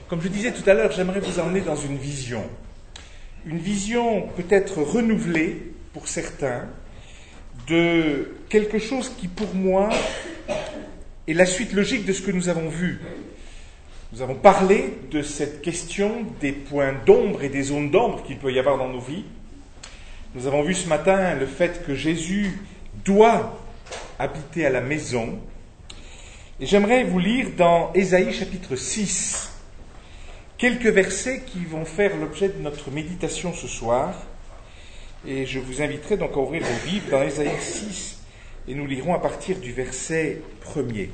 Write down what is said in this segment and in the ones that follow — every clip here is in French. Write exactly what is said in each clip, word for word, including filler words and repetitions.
Comme je disais tout à l'heure, j'aimerais vous emmener dans une vision. Une vision peut-être renouvelée pour certains de quelque chose qui pour moi est la suite logique de ce que nous avons vu. Nous avons parlé de cette question des points d'ombre et des zones d'ombre qu'il peut y avoir dans nos vies. Nous avons vu ce matin le fait que Jésus doit habiter à la maison. Et j'aimerais vous lire dans Ésaïe chapitre six quelques versets qui vont faire l'objet de notre méditation ce soir. Et je vous inviterai donc à ouvrir vos Bibles dans Ésaïe six et nous lirons à partir du verset premier.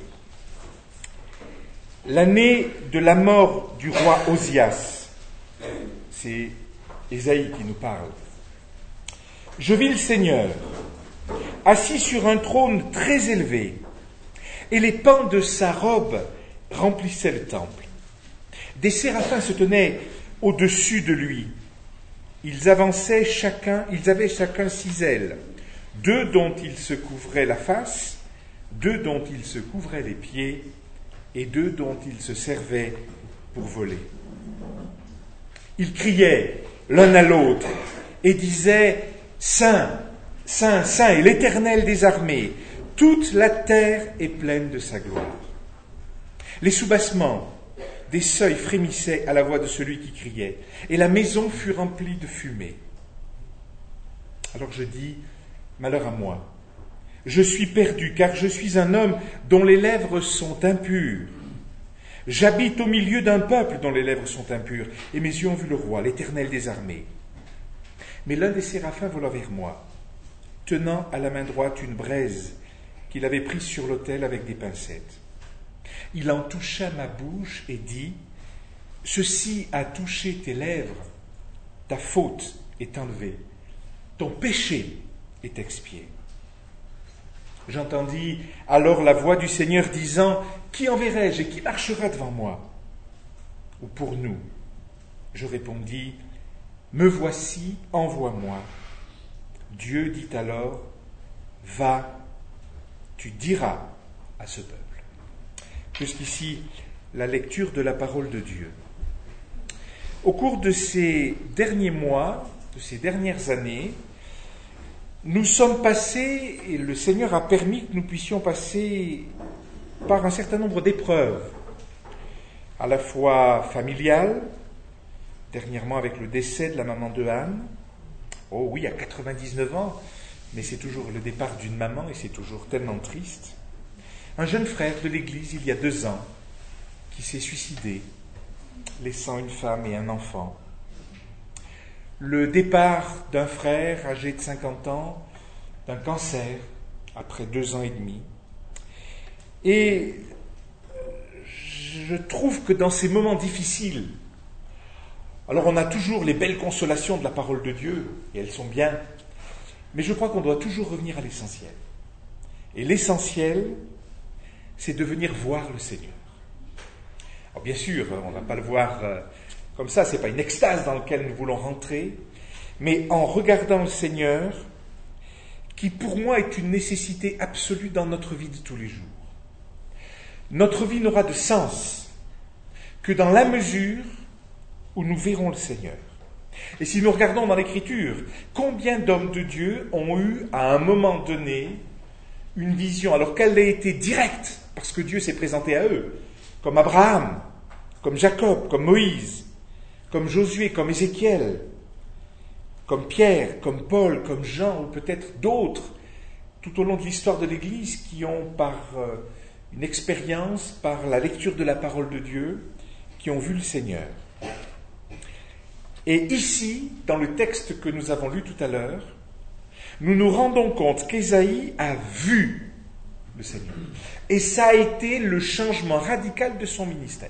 L'année de la mort du roi Osias, c'est Ésaïe qui nous parle. Je vis le Seigneur, assis sur un trône très élevé, et les pans de sa robe remplissaient le temple. Des séraphins se tenaient au-dessus de lui. Ils avançaient chacun, ils avaient chacun six ailes, deux dont ils se couvraient la face, deux dont ils se couvraient les pieds, et deux dont ils se servaient pour voler. Ils criaient l'un à l'autre et disaient « Saint, Saint, Saint est l'Éternel des armées, toute la terre est pleine de sa gloire. » Les soubassements des seuils frémissaient à la voix de celui qui criait, et la maison fut remplie de fumée. Alors je dis « Malheur à moi, je suis perdu, car je suis un homme dont les lèvres sont impures. J'habite au milieu d'un peuple dont les lèvres sont impures, et mes yeux ont vu le roi, l'Éternel des armées. » Mais l'un des séraphins vola vers moi, tenant à la main droite une braise qu'il avait prise sur l'autel avec des pincettes. Il en toucha ma bouche et dit « Ceci a touché tes lèvres, ta faute est enlevée, ton péché est expié. » J'entendis alors la voix du Seigneur disant « Qui enverrai-je et qui marchera devant moi ?» Ou pour nous, je répondis « Me voici, envoie-moi. » Dieu dit alors « Va, tu diras à ce peuple. » Jusqu'ici, la lecture de la parole de Dieu. Au cours de ces derniers mois, de ces dernières années, nous sommes passés, et le Seigneur a permis que nous puissions passer par un certain nombre d'épreuves, à la fois familiales, dernièrement avec le décès de la maman de Anne. Oh oui, à quatre-vingt-dix-neuf ans, mais c'est toujours le départ d'une maman et c'est toujours tellement triste. Un jeune frère de l'Église, il y a deux ans, qui s'est suicidé, laissant une femme et un enfant. Le départ d'un frère âgé de cinquante ans, d'un cancer, après deux ans et demi. Et je trouve que dans ces moments difficiles, alors on a toujours les belles consolations de la parole de Dieu, et elles sont bien, mais je crois qu'on doit toujours revenir à l'essentiel. Et l'essentiel, c'est de venir voir le Seigneur. Alors bien sûr, on ne va pas le voir comme ça, ce n'est pas une extase dans laquelle nous voulons rentrer, mais en regardant le Seigneur, qui pour moi est une nécessité absolue dans notre vie de tous les jours. Notre vie n'aura de sens que dans la mesure où nous verrons le Seigneur. Et si nous regardons dans l'Écriture, combien d'hommes de Dieu ont eu à un moment donné une vision, alors qu'elle a été directe, parce que Dieu s'est présenté à eux, comme Abraham, comme Jacob, comme Moïse, comme Josué, comme Ézéchiel, comme Pierre, comme Paul, comme Jean, ou peut-être d'autres, tout au long de l'histoire de l'Église, qui ont, par euh, une expérience, par la lecture de la parole de Dieu, qui ont vu le Seigneur. Et ici, dans le texte que nous avons lu tout à l'heure, nous nous rendons compte qu'Ésaïe a vu le Seigneur. Et ça a été le changement radical de son ministère.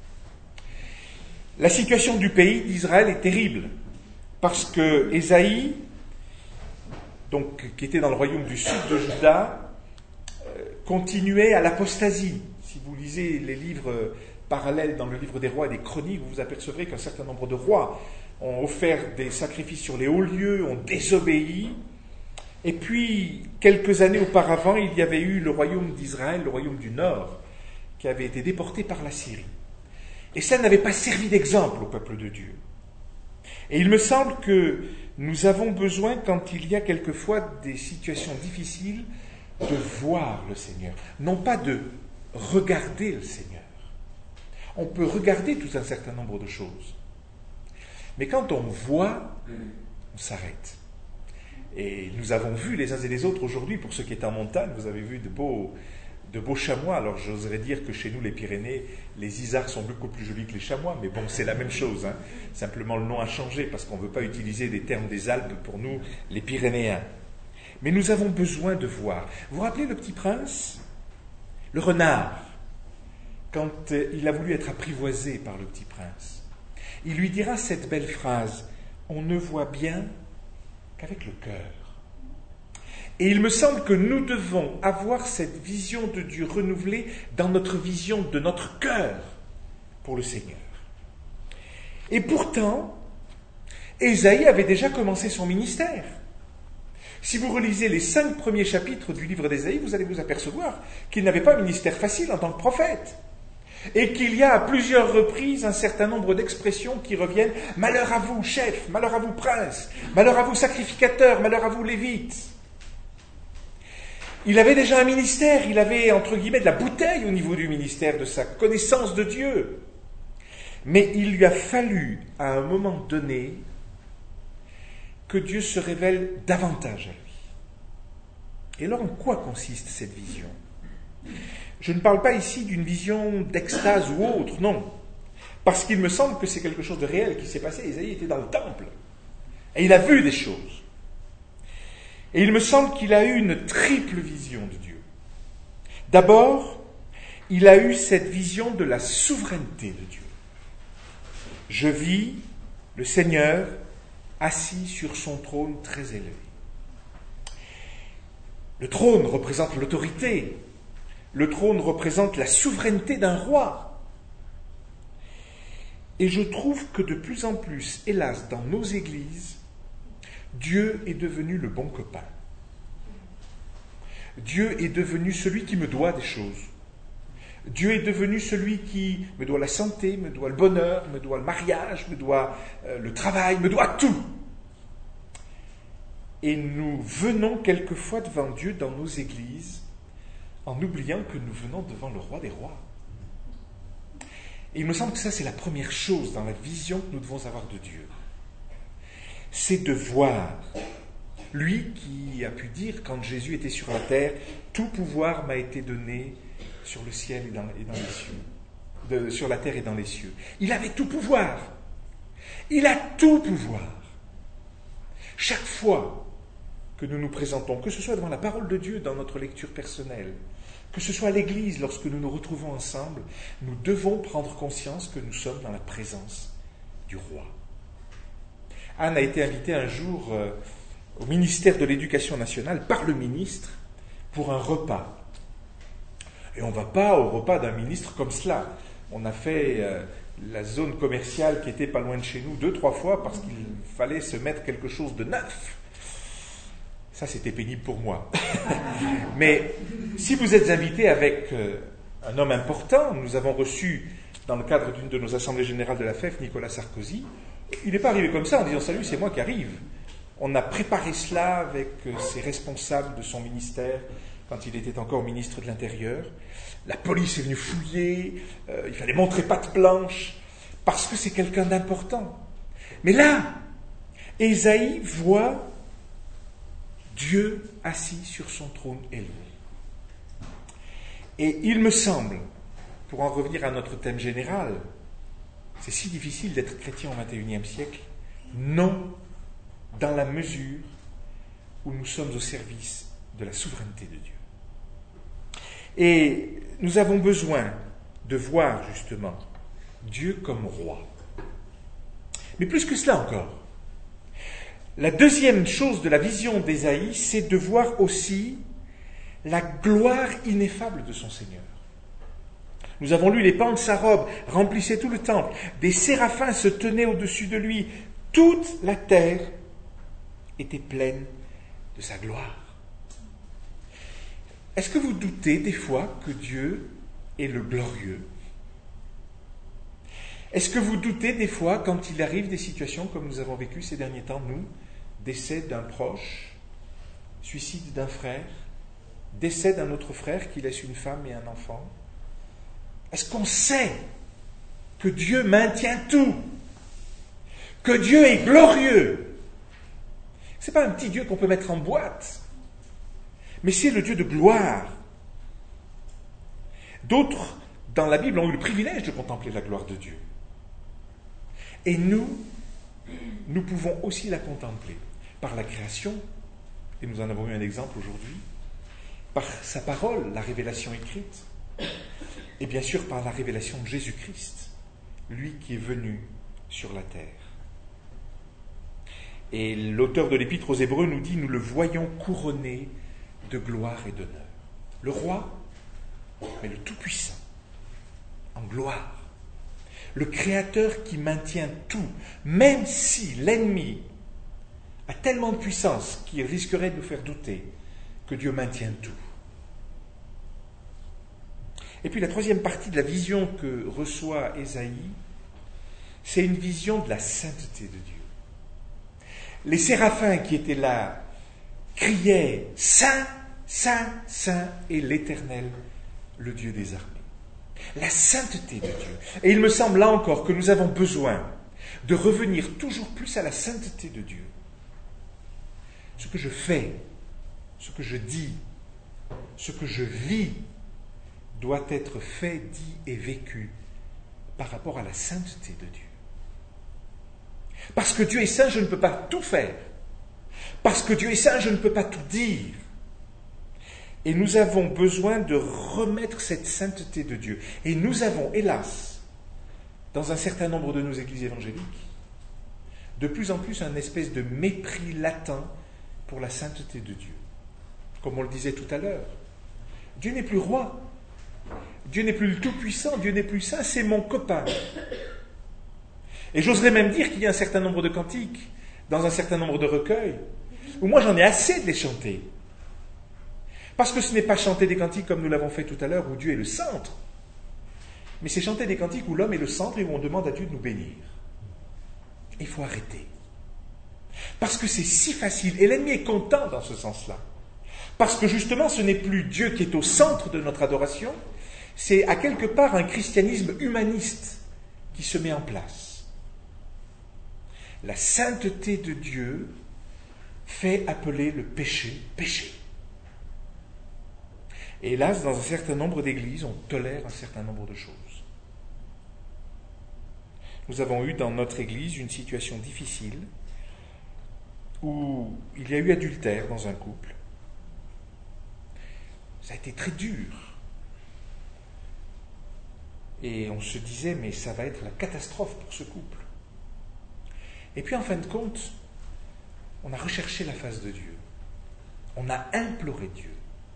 La situation du pays d'Israël est terrible, parce que Ésaïe, donc, qui était dans le royaume du sud de Juda, euh, continuait à l'apostasie. Si vous lisez les livres parallèles dans le livre des rois et des chroniques, vous vous apercevrez qu'un certain nombre de rois ont offert des sacrifices sur les hauts lieux, ont désobéi. Et puis, quelques années auparavant, il y avait eu le royaume d'Israël, le royaume du Nord, qui avait été déporté par la Syrie. Et ça n'avait pas servi d'exemple au peuple de Dieu. Et il me semble que nous avons besoin, quand il y a quelquefois des situations difficiles, de voir le Seigneur, non pas de regarder le Seigneur. On peut regarder tout un certain nombre de choses. Mais quand on voit, on s'arrête. Et nous avons vu les uns et les autres aujourd'hui, pour ceux qui étaient en montagne, vous avez vu de beaux, de beaux chamois. Alors j'oserais dire que chez nous, les Pyrénées, les isards sont beaucoup plus jolis que les chamois, mais bon, c'est la même chose. Hein. Simplement, le nom a changé parce qu'on ne veut pas utiliser des termes des Alpes pour nous, les Pyrénéens. Mais nous avons besoin de voir. Vous vous rappelez le Petit Prince ? Le renard, quand il a voulu être apprivoisé par le Petit Prince, il lui dira cette belle phrase, « On ne voit bien qu'avec le cœur ». Et il me semble que nous devons avoir cette vision de Dieu renouvelée dans notre vision de notre cœur pour le Seigneur. Et pourtant, Ésaïe avait déjà commencé son ministère. Si vous relisez les cinq premiers chapitres du livre d'Ésaïe, vous allez vous apercevoir qu'il n'avait pas un ministère facile en tant que prophète. Et qu'il y a à plusieurs reprises un certain nombre d'expressions qui reviennent « Malheur à vous, chef, malheur à vous, prince, malheur à vous, sacrificateur, malheur à vous, lévite ». Il avait déjà un ministère, il avait entre guillemets de la bouteille au niveau du ministère, de sa connaissance de Dieu. Mais il lui a fallu, à un moment donné, que Dieu se révèle davantage à lui. Et alors, en quoi consiste cette vision ? Je ne parle pas ici d'une vision d'extase ou autre, non. Parce qu'il me semble que c'est quelque chose de réel qui s'est passé. Ésaïe était dans le temple. Et il a vu des choses. Et il me semble qu'il a eu une triple vision de Dieu. D'abord, il a eu cette vision de la souveraineté de Dieu. Je vis le Seigneur assis sur son trône très élevé. Le trône représente l'autorité. Le trône représente la souveraineté d'un roi. Et je trouve que de plus en plus, hélas, dans nos églises, Dieu est devenu le bon copain. Dieu est devenu celui qui me doit des choses. Dieu est devenu celui qui me doit la santé, me doit le bonheur, me doit le mariage, me doit euh, le travail, me doit tout. Et nous venons quelquefois devant Dieu dans nos églises en oubliant que nous venons devant le roi des rois. Et il me semble que ça, c'est la première chose dans la vision que nous devons avoir de Dieu. C'est de voir, lui qui a pu dire, quand Jésus était sur la terre, « Tout pouvoir m'a été donné sur le ciel et dans, et dans les cieux, de, sur la terre et dans les cieux. » Il avait tout pouvoir. Il a tout pouvoir. Chaque fois que nous nous présentons, que ce soit devant la parole de Dieu dans notre lecture personnelle, que ce soit à l'église lorsque nous nous retrouvons ensemble, nous devons prendre conscience que nous sommes dans la présence du roi. Anne a été invitée un jour euh, au ministère de l'Éducation nationale par le ministre pour un repas. Et on ne va pas au repas d'un ministre comme cela. On a fait euh, la zone commerciale qui était pas loin de chez nous deux, trois fois parce qu'il fallait se mettre quelque chose de neuf. Ça, c'était pénible pour moi. Mais si vous êtes invité avec euh, un homme important, nous avons reçu, dans le cadre d'une de nos assemblées générales de la F E F, Nicolas Sarkozy. Il n'est pas arrivé comme ça en disant « Salut, c'est moi qui arrive ». On a préparé cela avec euh, ses responsables de son ministère quand il était encore ministre de l'Intérieur. La police est venue fouiller, euh, il fallait montrer patte blanche, parce que c'est quelqu'un d'important. Mais là, Ésaïe voit Dieu assis sur son trône élevé. Et il me semble, pour en revenir à notre thème général, c'est si difficile d'être chrétien au vingt et unième siècle, non dans la mesure où nous sommes au service de la souveraineté de Dieu. Et nous avons besoin de voir justement Dieu comme roi. Mais plus que cela encore, la deuxième chose de la vision d'Ésaïe, c'est de voir aussi la gloire ineffable de son Seigneur. Nous avons lu les pans de sa robe remplissaient tout le temple, des séraphins se tenaient au-dessus de lui, toute la terre était pleine de sa gloire. Est-ce que vous doutez des fois que Dieu est le glorieux ? Est-ce que vous doutez des fois quand il arrive des situations comme nous avons vécu ces derniers temps, nous, décès d'un proche, suicide d'un frère, décès d'un autre frère qui laisse une femme et un enfant? Est-ce qu'on sait que Dieu maintient tout? Que Dieu est glorieux? Ce n'est pas un petit Dieu qu'on peut mettre en boîte, mais c'est le Dieu de gloire. D'autres, dans la Bible, ont eu le privilège de contempler la gloire de Dieu. Et nous, nous pouvons aussi la contempler par la création, et nous en avons eu un exemple aujourd'hui, par sa parole, la révélation écrite, et bien sûr par la révélation de Jésus-Christ, lui qui est venu sur la terre. Et l'auteur de l'Épître aux Hébreux nous dit, nous le voyons couronné de gloire et d'honneur. Le roi, mais le Tout-Puissant, en gloire. Le Créateur qui maintient tout, même si l'ennemi a tellement de puissance qu'il risquerait de nous faire douter que Dieu maintient tout. Et puis la troisième partie de la vision que reçoit Ésaïe, c'est une vision de la sainteté de Dieu. Les séraphins qui étaient là criaient « Saint, Saint, Saint est l'Éternel, le Dieu des armées ». La sainteté de Dieu. Et il me semble là encore que nous avons besoin de revenir toujours plus à la sainteté de Dieu. Ce que je fais, ce que je dis, ce que je vis doit être fait, dit et vécu par rapport à la sainteté de Dieu. Parce que Dieu est saint, je ne peux pas tout faire. Parce que Dieu est saint, je ne peux pas tout dire. Et nous avons besoin de remettre cette sainteté de Dieu. Et nous avons, hélas, dans un certain nombre de nos églises évangéliques, de plus en plus un espèce de mépris latent pour la sainteté de Dieu. Comme on le disait tout à l'heure, Dieu n'est plus roi. Dieu n'est plus le tout-puissant, Dieu n'est plus saint, c'est mon copain. Et j'oserais même dire qu'il y a un certain nombre de cantiques, dans un certain nombre de recueils, où moi j'en ai assez de les chanter. Parce que ce n'est pas chanter des cantiques comme nous l'avons fait tout à l'heure, où Dieu est le centre, mais c'est chanter des cantiques où l'homme est le centre et où on demande à Dieu de nous bénir. Il faut arrêter. Parce que c'est si facile, et l'ennemi est content dans ce sens-là. Parce que justement, ce n'est plus Dieu qui est au centre de notre adoration, c'est à quelque part un christianisme humaniste qui se met en place. La sainteté de Dieu fait appeler le péché, péché. Et hélas, dans un certain nombre d'églises, on tolère un certain nombre de choses. Nous avons eu dans notre église une situation difficile où il y a eu adultère dans un couple. Ça a été très dur. Et on se disait, mais ça va être la catastrophe pour ce couple. Et puis en fin de compte, on a recherché la face de Dieu. On a imploré Dieu.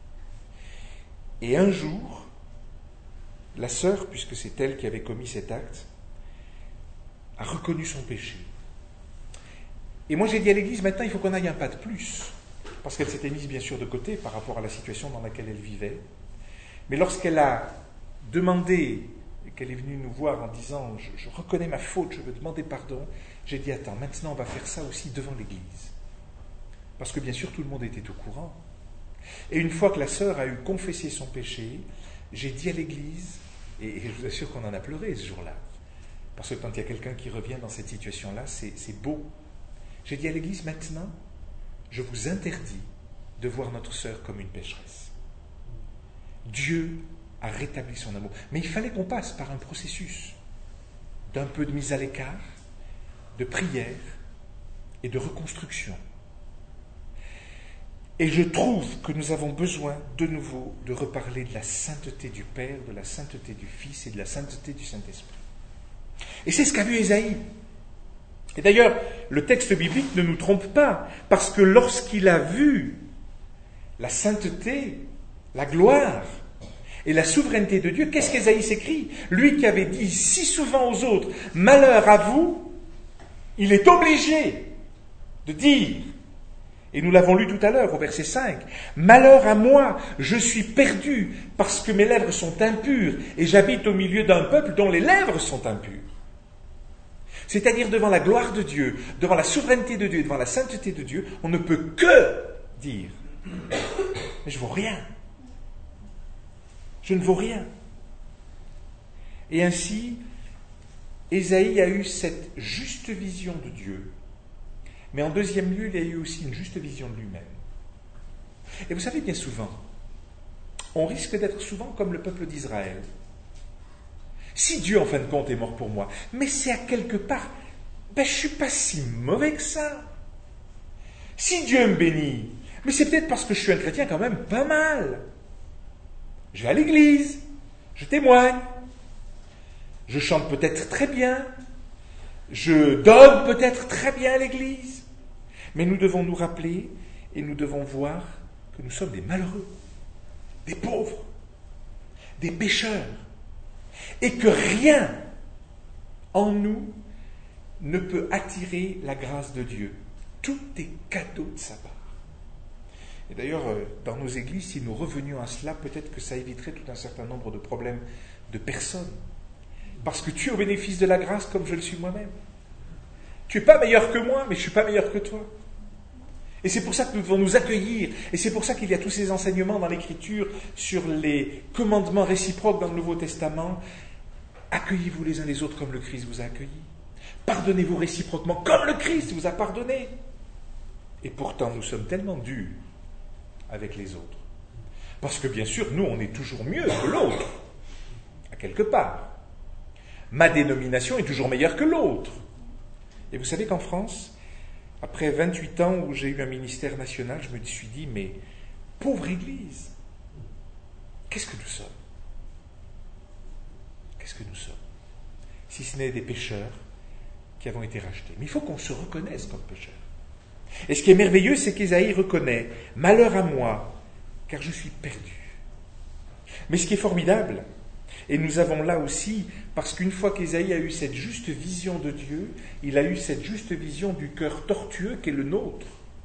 Et un jour, la sœur, puisque c'est elle qui avait commis cet acte, a reconnu son péché. Et moi j'ai dit à l'église, maintenant il faut qu'on aille un pas de plus. Parce qu'elle s'était mise bien sûr de côté par rapport à la situation dans laquelle elle vivait. Mais lorsqu'elle a demandé, et qu'elle est venue nous voir en disant, je, je reconnais ma faute, je veux demander pardon, j'ai dit, attends, maintenant on va faire ça aussi devant l'église. Parce que bien sûr tout le monde était au courant. Et une fois que la sœur a eu confessé son péché, j'ai dit à l'église, et je vous assure qu'on en a pleuré ce jour-là, parce que quand il y a quelqu'un qui revient dans cette situation-là, c'est, c'est beau. J'ai dit à l'église, maintenant, je vous interdis de voir notre sœur comme une pécheresse. Dieu a rétabli son amour. Mais il fallait qu'on passe par un processus d'un peu de mise à l'écart, de prière et de reconstruction. Et je trouve que nous avons besoin de nouveau de reparler de la sainteté du Père, de la sainteté du Fils et de la sainteté du Saint-Esprit. Et c'est ce qu'a vu Ésaïe. Et d'ailleurs, le texte biblique ne nous trompe pas, parce que lorsqu'il a vu la sainteté, la gloire et la souveraineté de Dieu, qu'est-ce qu'Ésaïe s'écrit ? Lui qui avait dit si souvent aux autres « Malheur à vous », il est obligé de dire, et nous l'avons lu tout à l'heure au verset cinq, « Malheur à moi, je suis perdu, parce que mes lèvres sont impures, et j'habite au milieu d'un peuple dont les lèvres sont impures. » C'est-à-dire devant la gloire de Dieu, devant la souveraineté de Dieu, devant la sainteté de Dieu, on ne peut que dire « Mais je ne vaux rien. Je ne vaux rien. » Et ainsi, Ésaïe a eu cette juste vision de Dieu. Mais en deuxième lieu, il a eu aussi une juste vision de lui-même. Et vous savez, bien souvent, on risque d'être souvent comme le peuple d'Israël. Si Dieu, en fin de compte, est mort pour moi, mais c'est à quelque part, ben, je ne suis pas si mauvais que ça. Si Dieu me bénit, mais c'est peut-être parce que je suis un chrétien quand même pas mal. Je vais à l'église, je témoigne, je chante peut-être très bien, je donne peut-être très bien à l'église. Mais nous devons nous rappeler et nous devons voir que nous sommes des malheureux, des pauvres, des pécheurs, et que rien en nous ne peut attirer la grâce de Dieu. Tout est cadeau de sa part. Et d'ailleurs, dans nos églises, si nous revenions à cela, peut-être que ça éviterait tout un certain nombre de problèmes de personnes. Parce que tu es au bénéfice de la grâce comme je le suis moi-même. Tu n'es pas meilleur que moi, mais je ne suis pas meilleur que toi. Et c'est pour ça que nous devons nous accueillir. Et c'est pour ça qu'il y a tous ces enseignements dans l'Écriture sur les commandements réciproques dans le Nouveau Testament. Accueillez-vous les uns les autres comme le Christ vous a accueillis. Pardonnez-vous réciproquement comme le Christ vous a pardonné. Et pourtant, nous sommes tellement durs avec les autres. Parce que bien sûr, nous, on est toujours mieux que l'autre, à quelque part. Ma dénomination est toujours meilleure que l'autre. Et vous savez qu'en France, après vingt-huit ans où j'ai eu un ministère national, je me suis dit, mais pauvre Église, qu'est-ce que nous sommes? Qu'est-ce que nous sommes? Si ce n'est des pécheurs qui avons été rachetés. Mais il faut qu'on se reconnaisse comme pécheurs. Et ce qui est merveilleux, c'est qu'Ésaïe reconnaît « Malheur à moi, car je suis perdu ». Mais ce qui est formidable, et nous avons là aussi, parce qu'une fois qu'Ésaïe a eu cette juste vision de Dieu, il a eu cette juste vision du cœur tortueux qui est le nôtre.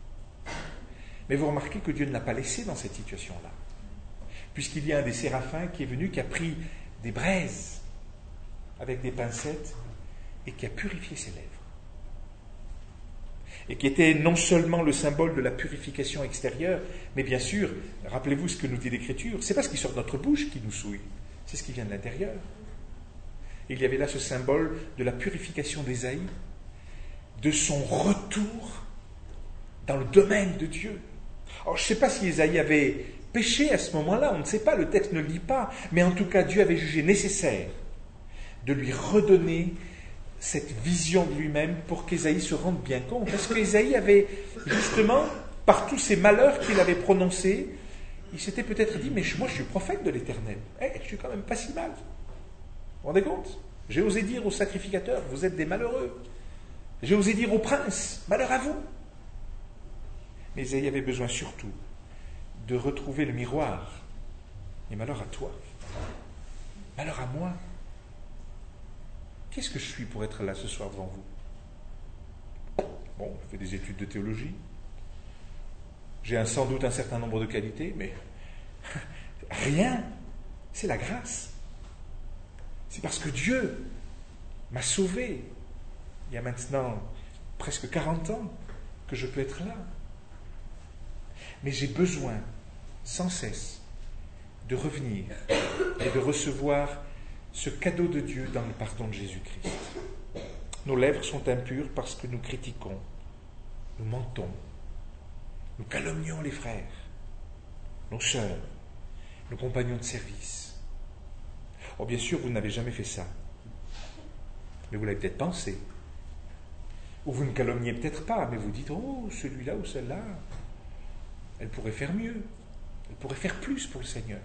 Mais vous remarquez que Dieu ne l'a pas laissé dans cette situation-là. Puisqu'il y a un des séraphins qui est venu, qui a pris des braises avec des pincettes et qui a purifié ses lèvres. Et qui était non seulement le symbole de la purification extérieure, mais bien sûr, rappelez-vous ce que nous dit l'Écriture, c'est pas ce qui sort de notre bouche qui nous souille, c'est ce qui vient de l'intérieur. Et il y avait là ce symbole de la purification d'Ésaïe, de son retour dans le domaine de Dieu. Alors je ne sais pas si Ésaïe avait péché à ce moment-là, on ne sait pas, le texte ne le dit pas, mais en tout cas Dieu avait jugé nécessaire de lui redonner cette vision de lui-même pour qu'Ésaïe se rende bien compte. Parce qu'Ésaïe avait, justement, par tous ces malheurs qu'il avait prononcés, il s'était peut-être dit, mais moi je suis prophète de l'Éternel, hey, je suis quand même pas si mal. Vous vous rendez compte? J'ai osé dire aux sacrificateurs, vous êtes des malheureux. J'ai osé dire aux princes, malheur à vous. Mais Ésaïe avait besoin surtout de retrouver le miroir. Et malheur à toi. Malheur à moi. Qu'est-ce que je suis pour être là ce soir devant vous? Bon, je fais des études de théologie. J'ai un, sans doute un certain nombre de qualités, mais rien. C'est la grâce. C'est parce que Dieu m'a sauvé il y a maintenant presque quarante ans que je peux être là. Mais j'ai besoin sans cesse de revenir et de recevoir ce cadeau de Dieu dans le pardon de Jésus-Christ. Nos lèvres sont impures parce que nous critiquons, nous mentons, nous calomnions les frères, nos sœurs, nos compagnons de service. Oh, bien sûr, vous n'avez jamais fait ça, mais vous l'avez peut-être pensé. Ou vous ne calomniez peut-être pas, mais vous dites, oh, celui-là ou celle-là, elle pourrait faire mieux, elle pourrait faire plus pour le Seigneur.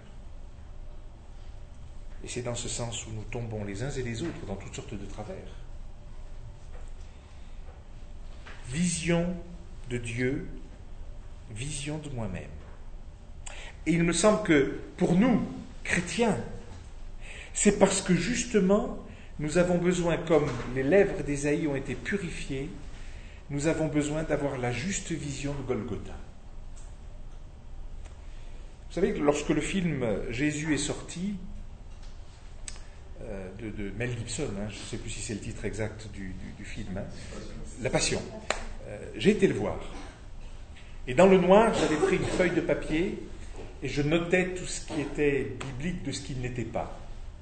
Et c'est dans ce sens où nous tombons les uns et les autres dans toutes sortes de travers. Vision de Dieu, vision de moi-même. Et il me semble que pour nous, chrétiens, c'est parce que justement, nous avons besoin, comme les lèvres d'Ésaïe ont été purifiées, nous avons besoin d'avoir la juste vision de Golgotha. Vous savez que lorsque le film Jésus est sorti, euh, de, de Mel Gibson, hein, je ne sais plus si c'est le titre exact du, du, du film, hein, La Passion. Euh, j'ai été le voir. Et dans le noir, j'avais pris une feuille de papier et je notais tout ce qui était biblique de ce qui ne l'était pas.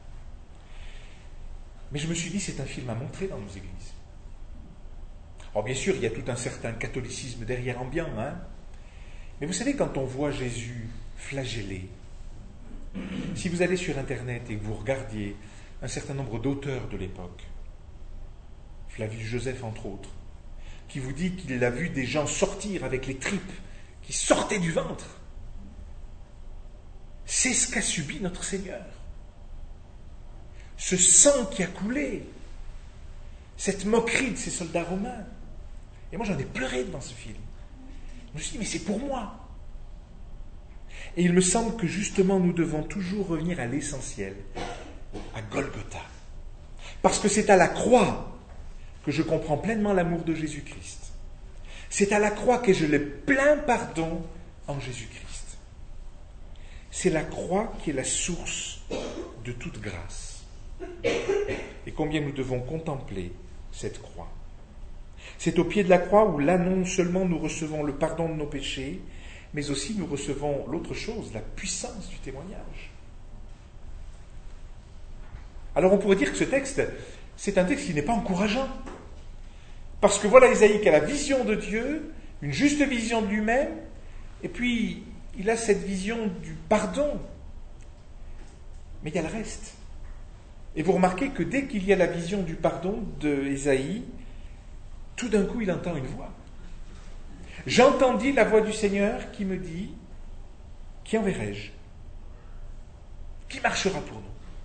Mais je me suis dit, c'est un film à montrer dans nos églises. Alors bien sûr, il y a tout un certain catholicisme derrière ambiant, hein. Mais vous savez, quand on voit Jésus flagellé, si vous allez sur Internet et que vous regardiez un certain nombre d'auteurs de l'époque, Flavius Joseph entre autres, qui vous dit qu'il a vu des gens sortir avec les tripes qui sortaient du ventre. C'est ce qu'a subi notre Seigneur. Ce sang qui a coulé, cette moquerie de ces soldats romains. Et moi j'en ai pleuré devant ce film. Je me suis dit, mais c'est pour moi. Et il me semble que justement nous devons toujours revenir à l'essentiel, à Golgotha. Parce que c'est à la croix que je comprends pleinement l'amour de Jésus-Christ. C'est à la croix que j'ai le plein pardon en Jésus-Christ. C'est la croix qui est la source de toute grâce. Et combien nous devons contempler cette croix. C'est au pied de la croix où là non seulement nous recevons le pardon de nos péchés, mais aussi nous recevons l'autre chose, la puissance du témoignage. Alors on pourrait dire que ce texte, c'est un texte qui n'est pas encourageant. Parce que voilà Ésaïe qui a la vision de Dieu, une juste vision de lui-même, et puis il a cette vision du pardon. Mais il y a le reste. Et vous remarquez que dès qu'il y a la vision du pardon d'Ésaïe, tout d'un coup il entend une voix. J'entendis la voix du Seigneur qui me dit, qui enverrai-je ? Qui marchera pour nous ?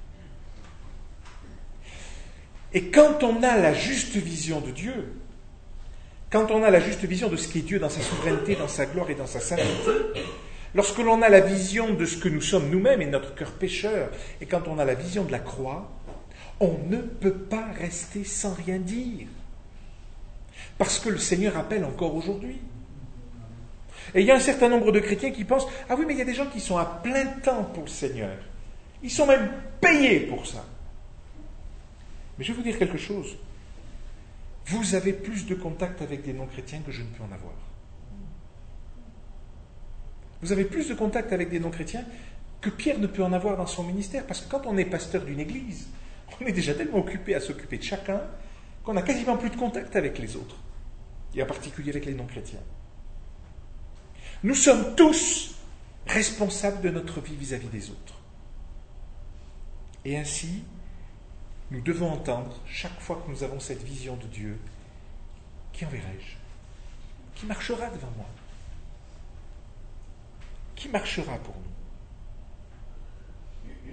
Et quand on a la juste vision de Dieu, quand on a la juste vision de ce qu'est Dieu dans sa souveraineté, dans sa gloire et dans sa sainteté, lorsque l'on a la vision de ce que nous sommes nous-mêmes et notre cœur pécheur, et quand on a la vision de la croix, on ne peut pas rester sans rien dire. Parce que le Seigneur appelle encore aujourd'hui. Et il y a un certain nombre de chrétiens qui pensent, ah oui, mais il y a des gens qui sont à plein temps pour le Seigneur. Ils sont même payés pour ça. Mais je vais vous dire quelque chose. Vous avez plus de contact avec des non-chrétiens que je ne peux en avoir. Vous avez plus de contact avec des non-chrétiens que Pierre ne peut en avoir dans son ministère. Parce que quand on est pasteur d'une église, on est déjà tellement occupé à s'occuper de chacun qu'on n'a quasiment plus de contact avec les autres. Et en particulier avec les non-chrétiens. Nous sommes tous responsables de notre vie vis-à-vis des autres. Et ainsi, nous devons entendre, chaque fois que nous avons cette vision de Dieu, qui enverrai-je ? Qui marchera devant moi ? Qui marchera pour nous ?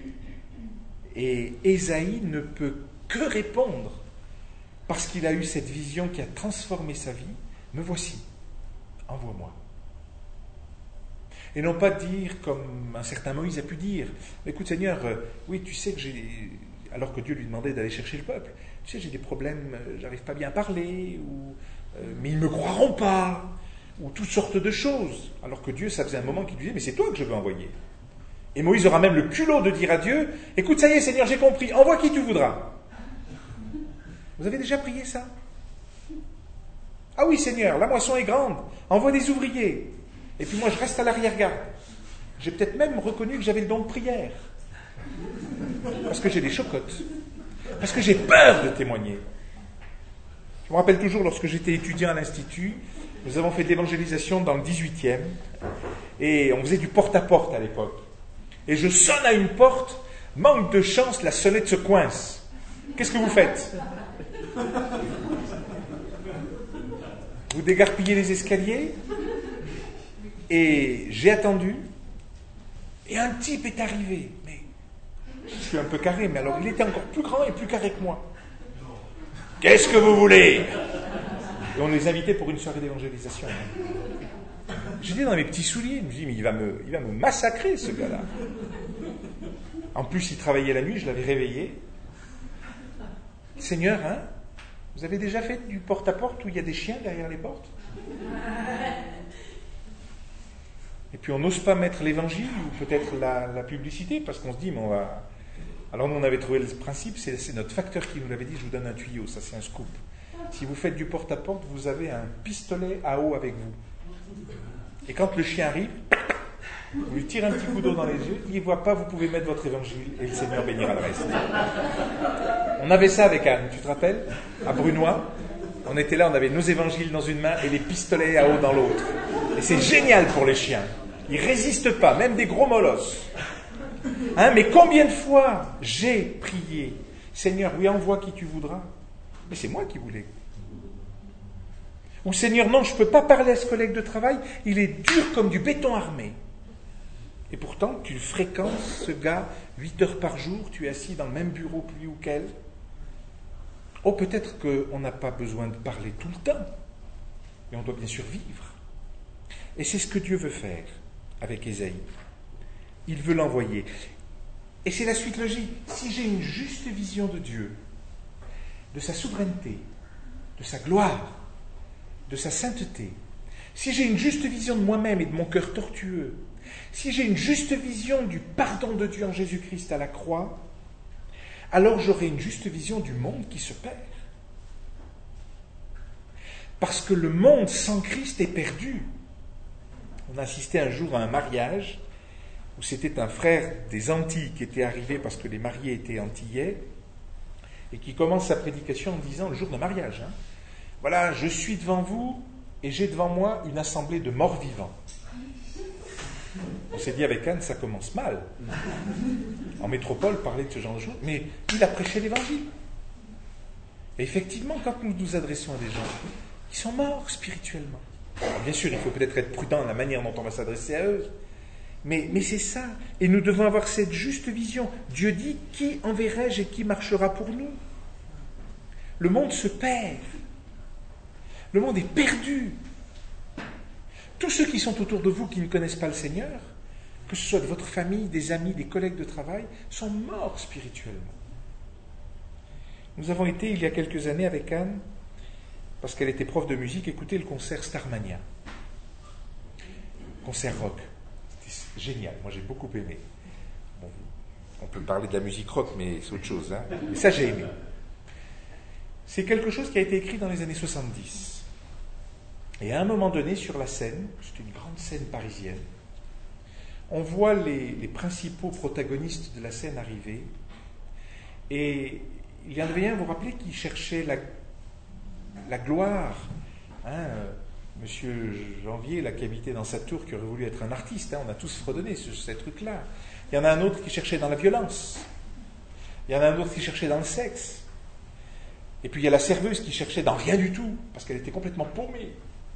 Et Ésaïe ne peut que répondre, parce qu'il a eu cette vision qui a transformé sa vie, me voici, envoie-moi. Et non pas dire, comme un certain Moïse a pu dire, écoute Seigneur, euh, oui tu sais que j'ai... Alors que Dieu lui demandait d'aller chercher le peuple. Tu sais, j'ai des problèmes, euh, j'arrive pas bien à parler, ou, euh, mais ils ne me croiront pas, ou toutes sortes de choses. Alors que Dieu, ça faisait un moment qu'il lui disait, mais c'est toi que je veux envoyer. Et Moïse aura même le culot de dire à Dieu, écoute, ça y est Seigneur, j'ai compris, envoie qui tu voudras. Vous avez déjà prié ça ? Ah oui Seigneur, la moisson est grande, envoie des ouvriers. Et puis moi je reste à l'arrière-garde. J'ai peut-être même reconnu que j'avais le don de prière. Parce que j'ai des chocottes. Parce que j'ai peur de témoigner. Je me rappelle toujours, lorsque j'étais étudiant à l'Institut, nous avons fait de l'évangélisation dans le dix-huitième, et on faisait du porte-à-porte à l'époque. Et je sonne à une porte, manque de chance, la sonnette se coince. Qu'est-ce que vous faites ? Vous dégarpillez les escaliers, et j'ai attendu, et un type est arrivé. Mais je suis un peu carré, mais alors il était encore plus grand et plus carré que moi. Qu'est-ce que vous voulez ? Et on les invitait pour une soirée d'évangélisation. J'étais dans mes petits souliers, je me dis, mais il va me, il va me massacrer ce gars-là. En plus, il travaillait la nuit, je l'avais réveillé. Seigneur, hein, vous avez déjà fait du porte-à-porte où il y a des chiens derrière les portes ? Et puis on n'ose pas mettre l'évangile ou peut-être la, la publicité parce qu'on se dit, mais on va, Alors nous, on avait trouvé le principe, c'est, c'est notre facteur qui nous l'avait dit, je vous donne un tuyau, ça c'est un scoop. Si vous faites du porte-à-porte, vous avez un pistolet à eau avec vous. Et quand le chien arrive, vous lui tirez un petit coup d'eau dans les yeux, il ne voit pas, vous pouvez mettre votre évangile et le Seigneur bénira le reste. On avait ça avec Anne, tu te rappelles? À Brunois, on était là, on avait nos évangiles dans une main et les pistolets à eau dans l'autre. Et c'est génial pour les chiens. Ils ne résistent pas, même des gros molosses. Hein, mais combien de fois j'ai prié, Seigneur, oui, envoie qui tu voudras. Mais c'est moi qui voulais. Ou Seigneur, non, je ne peux pas parler à ce collègue de travail, il est dur comme du béton armé. Et pourtant, tu fréquentes ce gars huit heures par jour, tu es assis dans le même bureau que lui ou qu'elle. Oh, peut-être qu'on n'a pas besoin de parler tout le temps, mais on doit bien sûr vivre. Et c'est ce que Dieu veut faire avec Ésaïe. Il veut l'envoyer. Et c'est la suite logique. Si j'ai une juste vision de Dieu, de sa souveraineté, de sa gloire, de sa sainteté, si j'ai une juste vision de moi-même et de mon cœur tortueux, si j'ai une juste vision du pardon de Dieu en Jésus-Christ à la croix, alors j'aurai une juste vision du monde qui se perd. Parce que le monde sans Christ est perdu. On a assisté un jour à un mariage où c'était un frère des Antilles qui était arrivé parce que les mariés étaient antillais et qui commence sa prédication en disant le jour de mariage, hein, voilà, je suis devant vous et j'ai devant moi une assemblée de morts vivants. On s'est dit avec Anne, ça commence mal. En métropole, parler de ce genre de choses, mais il a prêché l'évangile. Et effectivement, quand nous nous adressons à des gens, ils sont morts spirituellement. Alors, bien sûr, il faut peut-être être prudent dans la manière dont on va s'adresser à eux, mais, mais c'est ça. Et nous devons avoir cette juste vision. Dieu dit, qui enverrai-je et qui marchera pour nous? Le monde se perd. Le monde est perdu. Tous ceux qui sont autour de vous qui ne connaissent pas le Seigneur, que ce soit de votre famille, des amis, des collègues de travail, sont morts spirituellement. Nous avons été, il y a quelques années, avec Anne, parce qu'elle était prof de musique, écouter le concert Starmania. Concert rock. C'était génial, moi j'ai beaucoup aimé. Bon, on peut parler de la musique rock, mais c'est autre chose. Hein. Mais ça, j'ai aimé. C'est quelque chose qui a été écrit dans les années soixante-dix. Et à un moment donné, sur la scène, c'est une grande scène parisienne, on voit les, les principaux protagonistes de la scène arriver, et il y en avait un, vous vous rappelez, qui cherchait la, la gloire. Hein, Monsieur Janvier, là, qui habitait dans sa tour, qui aurait voulu être un artiste, hein, on a tous fredonné ce, ces trucs-là. Il y en a un autre qui cherchait dans la violence. Il y en a un autre qui cherchait dans le sexe. Et puis il y a la serveuse qui cherchait dans rien du tout, parce qu'elle était complètement paumée.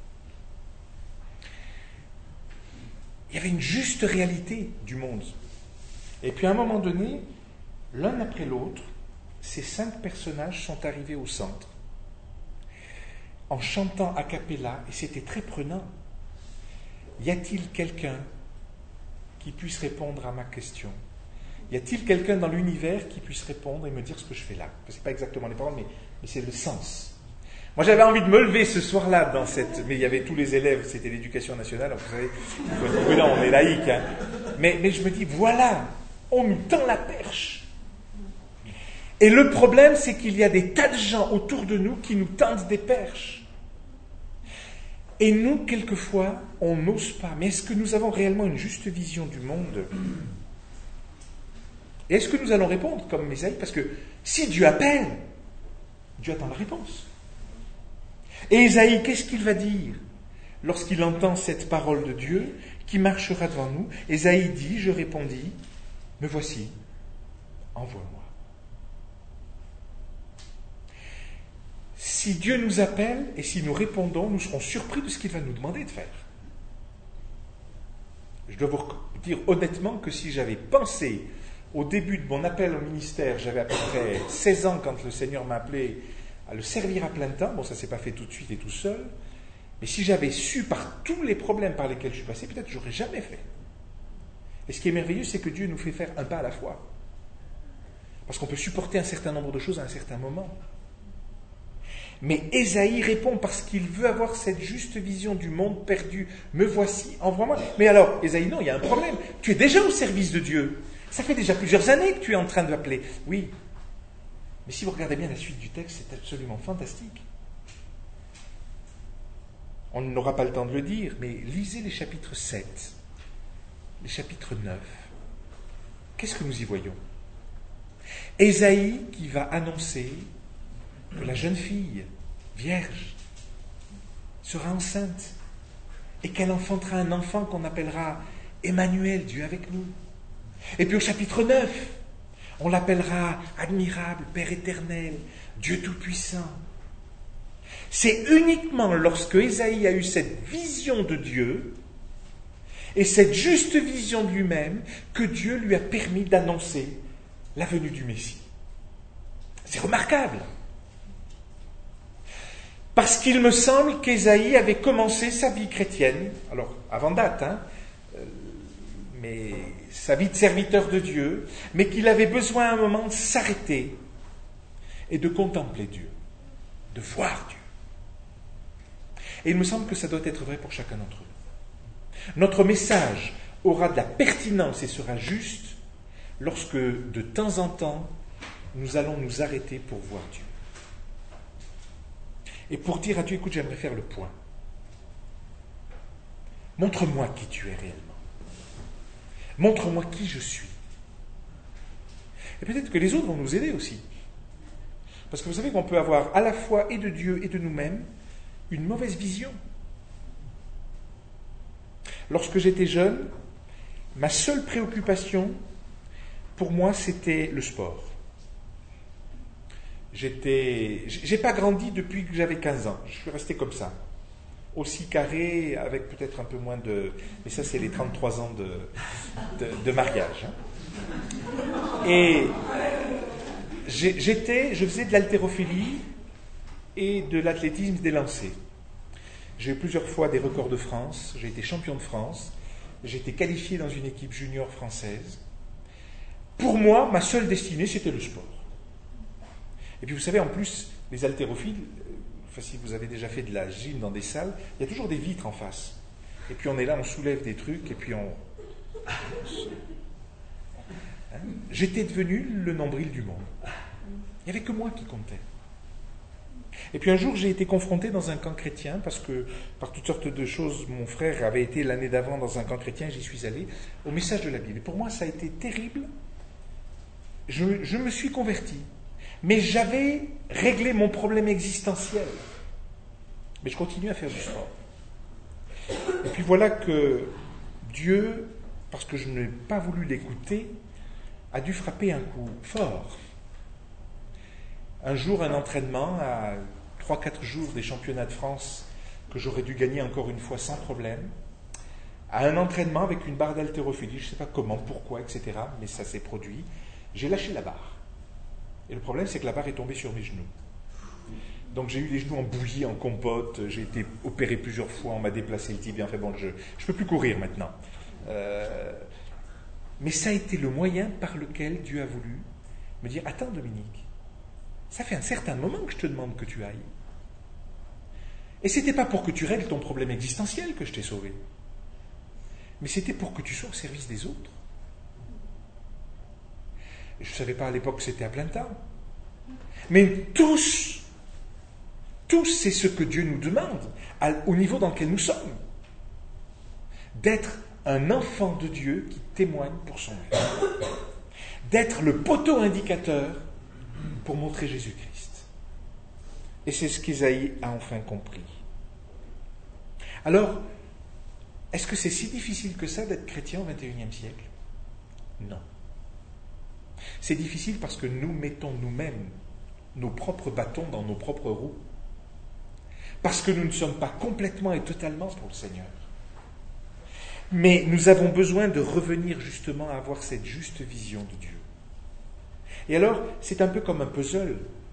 Il y avait une juste réalité du monde. Et puis à un moment donné, l'un après l'autre, ces cinq personnages sont arrivés au centre, en chantant a cappella, et c'était très prenant. Y a-t-il quelqu'un qui puisse répondre à ma question? Y a-t-il quelqu'un dans l'univers qui puisse répondre et me dire ce que je fais là? Ce n'est pas exactement les paroles, mais, mais c'est le sens. Moi, j'avais envie de me lever ce soir-là dans cette... Mais il y avait tous les élèves, c'était l'éducation nationale, vous savez, il faut être prudent, on est laïque. Hein. Mais, mais je me dis, voilà, on nous tend la perche. Et le problème, c'est qu'il y a des tas de gens autour de nous qui nous tendent des perches. Et nous, quelquefois, on n'ose pas. Mais est-ce que nous avons réellement une juste vision du monde? Et est-ce que nous allons répondre comme Ésaïe? Parce que si Dieu appelle, Dieu attend la réponse. Et Ésaïe, qu'est-ce qu'il va dire lorsqu'il entend cette parole de Dieu qui marchera devant nous? Ésaïe dit, je répondis, me voici, envoie-moi. Si Dieu nous appelle et si nous répondons, nous serons surpris de ce qu'il va nous demander de faire. Je dois vous dire honnêtement que si j'avais pensé au début de mon appel au ministère, j'avais à peu près seize ans quand le Seigneur m'a appelé à le servir à plein temps, bon ça ne s'est pas fait tout de suite et tout seul, mais si j'avais su par tous les problèmes par lesquels je suis passé, peut-être que je n'aurais jamais fait. Et ce qui est merveilleux, c'est que Dieu nous fait faire un pas à la fois. Parce qu'on peut supporter un certain nombre de choses à un certain moment. Mais Ésaïe répond parce qu'il veut avoir cette juste vision du monde perdu. Me voici, envoie-moi. Mais alors, Ésaïe, non, il y a un problème. Tu es déjà au service de Dieu. Ça fait déjà plusieurs années que tu es en train de m'appeler. Oui, mais si vous regardez bien la suite du texte, c'est absolument fantastique. On n'aura pas le temps de le dire, mais lisez les chapitres sept, les chapitres neuf. Qu'est-ce que nous y voyons ? Ésaïe qui va annoncer que la jeune fille, vierge, sera enceinte et qu'elle enfantera un enfant qu'on appellera Emmanuel, Dieu avec nous. Et puis au chapitre neuf, on l'appellera admirable, Père éternel, Dieu tout-puissant. C'est uniquement lorsque Ésaïe a eu cette vision de Dieu et cette juste vision de lui-même que Dieu lui a permis d'annoncer la venue du Messie. C'est remarquable. Parce qu'il me semble qu'Ésaïe avait commencé sa vie chrétienne, alors avant date, hein, mais sa vie de serviteur de Dieu, mais qu'il avait besoin à un moment de s'arrêter et de contempler Dieu, de voir Dieu. Et il me semble que ça doit être vrai pour chacun d'entre nous. Notre message aura de la pertinence et sera juste lorsque, de temps en temps, nous allons nous arrêter pour voir Dieu. Et pour dire à Dieu, écoute, j'aimerais faire le point. Montre-moi qui tu es réellement. Montre-moi qui je suis. Et peut-être que les autres vont nous aider aussi. Parce que vous savez qu'on peut avoir à la fois et de Dieu et de nous-mêmes une mauvaise vision. Lorsque j'étais jeune, ma seule préoccupation, pour moi, c'était le sport. J'étais, j'ai pas grandi depuis que j'avais quinze ans. Je suis resté comme ça. Aussi carré, avec peut-être un peu moins de... Mais ça, c'est les trente-trois ans de, de, de mariage. Hein. Et j'étais, je faisais de l'haltérophilie et de l'athlétisme des lancers. J'ai eu plusieurs fois des records de France. J'ai été champion de France. J'ai été qualifié dans une équipe junior française. Pour moi, ma seule destinée, c'était le sport. Et puis vous savez, en plus, les haltérophiles, enfin, si vous avez déjà fait de la gym dans des salles, il y a toujours des vitres en face. Et puis on est là, on soulève des trucs, et puis on... Hein? J'étais devenu le nombril du monde. Il n'y avait que moi qui comptais. Et puis un jour, j'ai été confronté dans un camp chrétien, parce que par toutes sortes de choses, mon frère avait été l'année d'avant dans un camp chrétien, j'y suis allé, au message de la Bible. Et pour moi, ça a été terrible. Je, je me suis converti. Mais j'avais réglé mon problème existentiel. Mais je continue à faire du sport. Et puis voilà que Dieu, parce que je n'ai pas voulu l'écouter, a dû frapper un coup fort. Un jour, un entraînement, à trois quatre jours des championnats de France, que j'aurais dû gagner encore une fois sans problème, à un entraînement avec une barre d'haltérophilie, je ne sais pas comment, pourquoi, et cetera, mais ça s'est produit, j'ai lâché la barre. Et le problème, c'est que la barre est tombée sur mes genoux. Donc j'ai eu les genoux en bouillie, en compote, j'ai été opéré plusieurs fois, on m'a déplacé le tibia, enfin bon, je ne peux plus courir maintenant. Euh, mais ça a été le moyen par lequel Dieu a voulu me dire, attends Dominique, ça fait un certain moment que je te demande que tu ailles. Et c'était pas pour que tu règles ton problème existentiel que je t'ai sauvé, mais c'était pour que tu sois au service des autres. Je ne savais pas à l'époque que c'était à plein temps. Mais tous, tous, c'est ce que Dieu nous demande, à, au niveau dans lequel nous sommes. D'être un enfant de Dieu qui témoigne pour son œuvre. D'être le poteau indicateur pour montrer Jésus-Christ. Et c'est ce qu'Ésaïe a enfin compris. Alors, est-ce que c'est si difficile que ça d'être chrétien au vingt et unième siècle ? Non. C'est difficile parce que nous mettons nous-mêmes nos propres bâtons dans nos propres roues. Parce que nous ne sommes pas complètement et totalement pour le Seigneur. Mais nous avons besoin de revenir justement à avoir cette juste vision de Dieu. Et alors, c'est un peu comme un puzzle.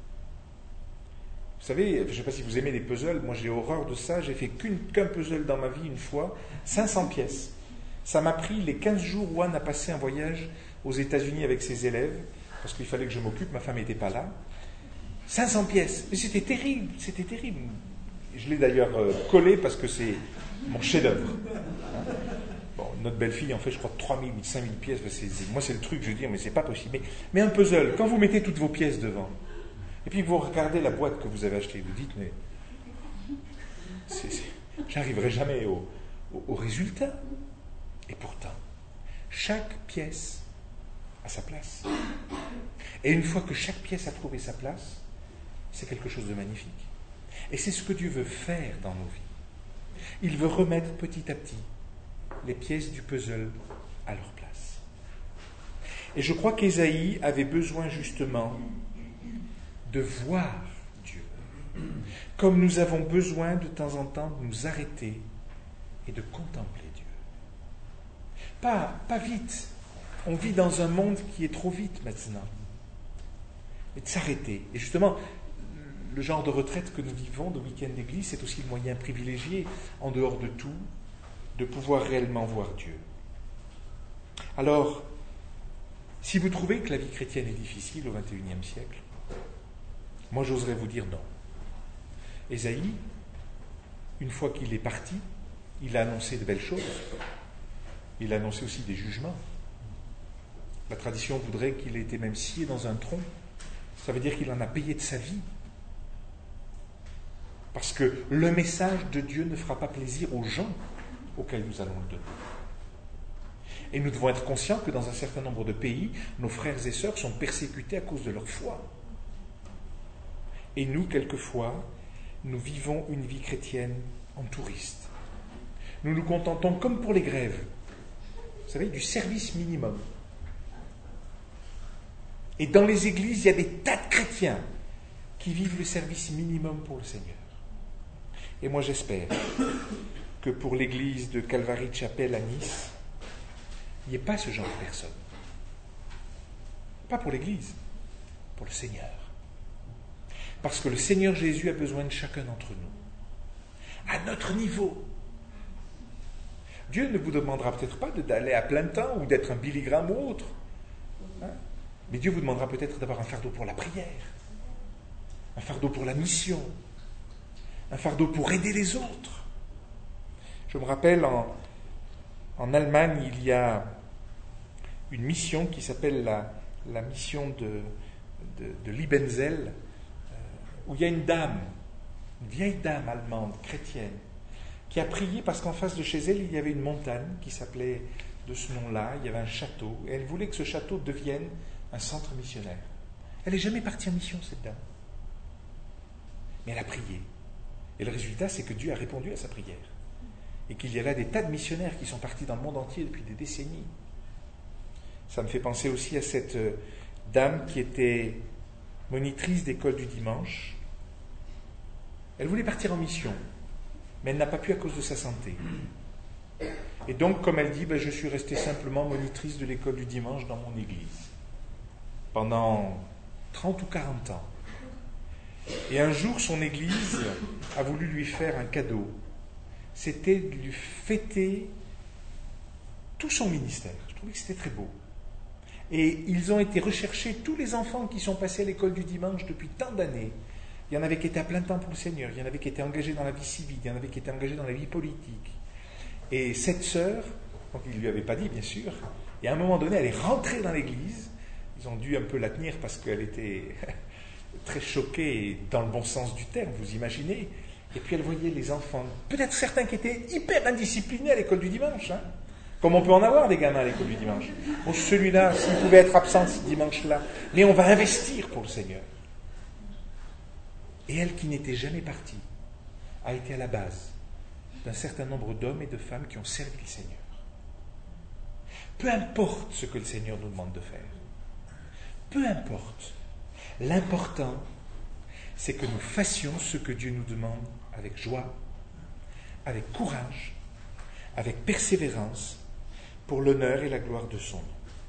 Vous savez, je ne sais pas si vous aimez les puzzles, moi j'ai horreur de ça, j'ai fait qu'une, qu'un puzzle dans ma vie une fois, cinq cents pièces. Ça m'a pris les quinze jours où Anne a passé un voyage aux États-Unis avec ses élèves, parce qu'il fallait que je m'occupe, ma femme n'était pas là. cinq cents pièces, mais c'était terrible, c'était terrible. Je l'ai d'ailleurs collé parce que c'est mon chef-d'œuvre. Bon, notre belle-fille en fait, je crois, trois mille ou cinq mille pièces. C'est, c'est, moi, c'est le truc, je veux dire, mais c'est pas possible. Mais, mais un puzzle, quand vous mettez toutes vos pièces devant, et puis vous regardez la boîte que vous avez achetée, vous dites, mais c'est, c'est, j'arriverai jamais au, au, au résultat. Et pourtant, chaque pièce a sa place. Et une fois que chaque pièce a trouvé sa place, c'est quelque chose de magnifique. Et c'est ce que Dieu veut faire dans nos vies. Il veut remettre petit à petit les pièces du puzzle à leur place. Et je crois qu'Ésaïe avait besoin justement de voir Dieu, comme nous avons besoin de temps en temps de nous arrêter et de contempler Dieu. Pas, pas vite. On vit dans un monde qui est trop vite maintenant. Et de s'arrêter. Et justement, le genre de retraite que nous vivons, de week-end d'église, c'est aussi le moyen privilégié, en dehors de tout, de pouvoir réellement voir Dieu. Alors, si vous trouvez que la vie chrétienne est difficile au vingt et unième siècle, moi j'oserais vous dire non. Ésaïe, une fois qu'il est parti, il a annoncé de belles choses. Il a annoncé aussi des jugements. La tradition voudrait qu'il ait été même scié dans un tronc. Ça veut dire qu'il en a payé de sa vie. Parce que le message de Dieu ne fera pas plaisir aux gens auxquels nous allons le donner. Et nous devons être conscients que dans un certain nombre de pays, nos frères et sœurs sont persécutés à cause de leur foi. Et nous, quelquefois, nous vivons une vie chrétienne en touriste. Nous nous contentons, comme pour les grèves, vous savez, du service minimum. Et dans les églises, il y a des tas de chrétiens qui vivent le service minimum pour le Seigneur. Et moi, j'espère que pour l'église de Calvary Chapel à Nice, il n'y ait pas ce genre de personnes. Pas pour l'église, pour le Seigneur. Parce que le Seigneur Jésus a besoin de chacun d'entre nous. À notre niveau. Dieu ne vous demandera peut-être pas d'aller à plein temps ou d'être un Billy Graham ou autre. Hein? Mais Dieu vous demandera peut-être d'avoir un fardeau pour la prière, un fardeau pour la mission, un fardeau pour aider les autres. Je me rappelle, en, en Allemagne, il y a une mission qui s'appelle la, la mission de, de, de Liebenzell, où il y a une dame, une vieille dame allemande, chrétienne, qui a prié parce qu'en face de chez elle, il y avait une montagne qui s'appelait de ce nom-là, il y avait un château, et elle voulait que ce château devienne un centre missionnaire. Elle n'est jamais partie en mission, cette dame. Mais elle a prié. Et le résultat, c'est que Dieu a répondu à sa prière. Et qu'il y a là des tas de missionnaires qui sont partis dans le monde entier depuis des décennies. Ça me fait penser aussi à cette dame qui était monitrice d'école du dimanche. Elle voulait partir en mission, mais elle n'a pas pu à cause de sa santé. Et donc, comme elle dit, ben, je suis restée simplement monitrice de l'école du dimanche dans mon église, pendant trente ou quarante ans. Et un jour, son église a voulu lui faire un cadeau. C'était de lui fêter tout son ministère. Je trouvais que c'était très beau. Et ils ont été recherchés, tous les enfants qui sont passés à l'école du dimanche depuis tant d'années. Il y en avait qui étaient à plein temps pour le Seigneur, il y en avait qui étaient engagés dans la vie civile, il y en avait qui étaient engagés dans la vie politique. Et cette sœur, donc il ne lui avait pas dit bien sûr, et à un moment donné elle est rentrée dans l'église, ils ont dû un peu la tenir parce qu'elle était très choquée dans le bon sens du terme, vous imaginez. Et puis elle voyait les enfants, peut-être certains qui étaient hyper indisciplinés à l'école du dimanche, hein, comme on peut en avoir des gamins à l'école du dimanche. Bon, celui-là, s'il pouvait être absent ce dimanche-là, mais on va investir pour le Seigneur. Et elle, qui n'était jamais partie, a été à la base d'un certain nombre d'hommes et de femmes qui ont servi le Seigneur. Peu importe ce que le Seigneur nous demande de faire, peu importe, l'important, c'est que nous fassions ce que Dieu nous demande avec joie, avec courage, avec persévérance, pour l'honneur et la gloire de son nom.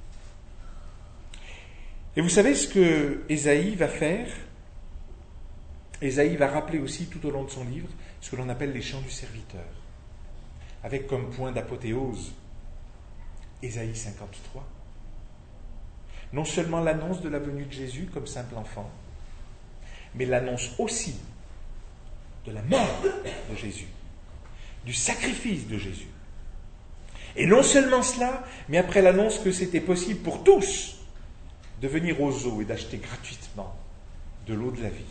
Et vous savez ce que Ésaïe va faire ? Ésaïe va rappeler aussi tout au long de son livre ce que l'on appelle les chants du serviteur, avec comme point d'apothéose Ésaïe cinquante-trois. Non seulement l'annonce de la venue de Jésus comme simple enfant, mais l'annonce aussi de la mort de Jésus, du sacrifice de Jésus. Et non seulement cela, mais après l'annonce que c'était possible pour tous de venir aux eaux et d'acheter gratuitement de l'eau de la vie.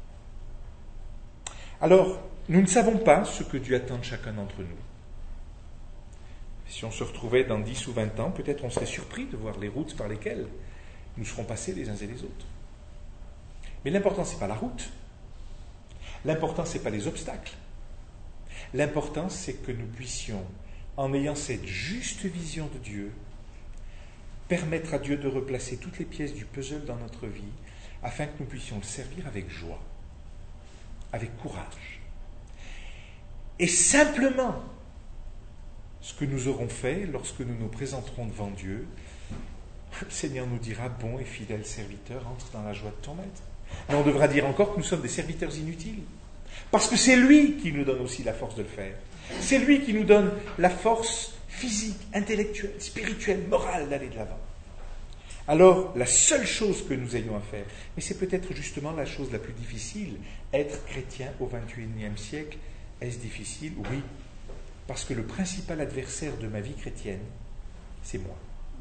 Alors, nous ne savons pas ce que Dieu attend de chacun d'entre nous. Si on se retrouvait dans dix ou vingt ans, peut-être on serait surpris de voir les routes par lesquelles nous serons passés les uns et les autres. Mais l'important, ce n'est pas la route. L'important, ce n'est pas les obstacles. L'important, c'est que nous puissions, en ayant cette juste vision de Dieu, permettre à Dieu de replacer toutes les pièces du puzzle dans notre vie, afin que nous puissions le servir avec joie, avec courage. Et simplement, ce que nous aurons fait lorsque nous nous présenterons devant Dieu, le Seigneur nous dira, bon et fidèle serviteur, entre dans la joie de ton maître. Mais on devra dire encore que nous sommes des serviteurs inutiles. Parce que c'est lui qui nous donne aussi la force de le faire. C'est lui qui nous donne la force physique, intellectuelle, spirituelle, morale d'aller de l'avant. Alors, la seule chose que nous ayons à faire, mais c'est peut-être justement la chose la plus difficile, être chrétien au vingt et unième siècle, est-ce difficile ? Oui, parce que le principal adversaire de ma vie chrétienne, c'est moi.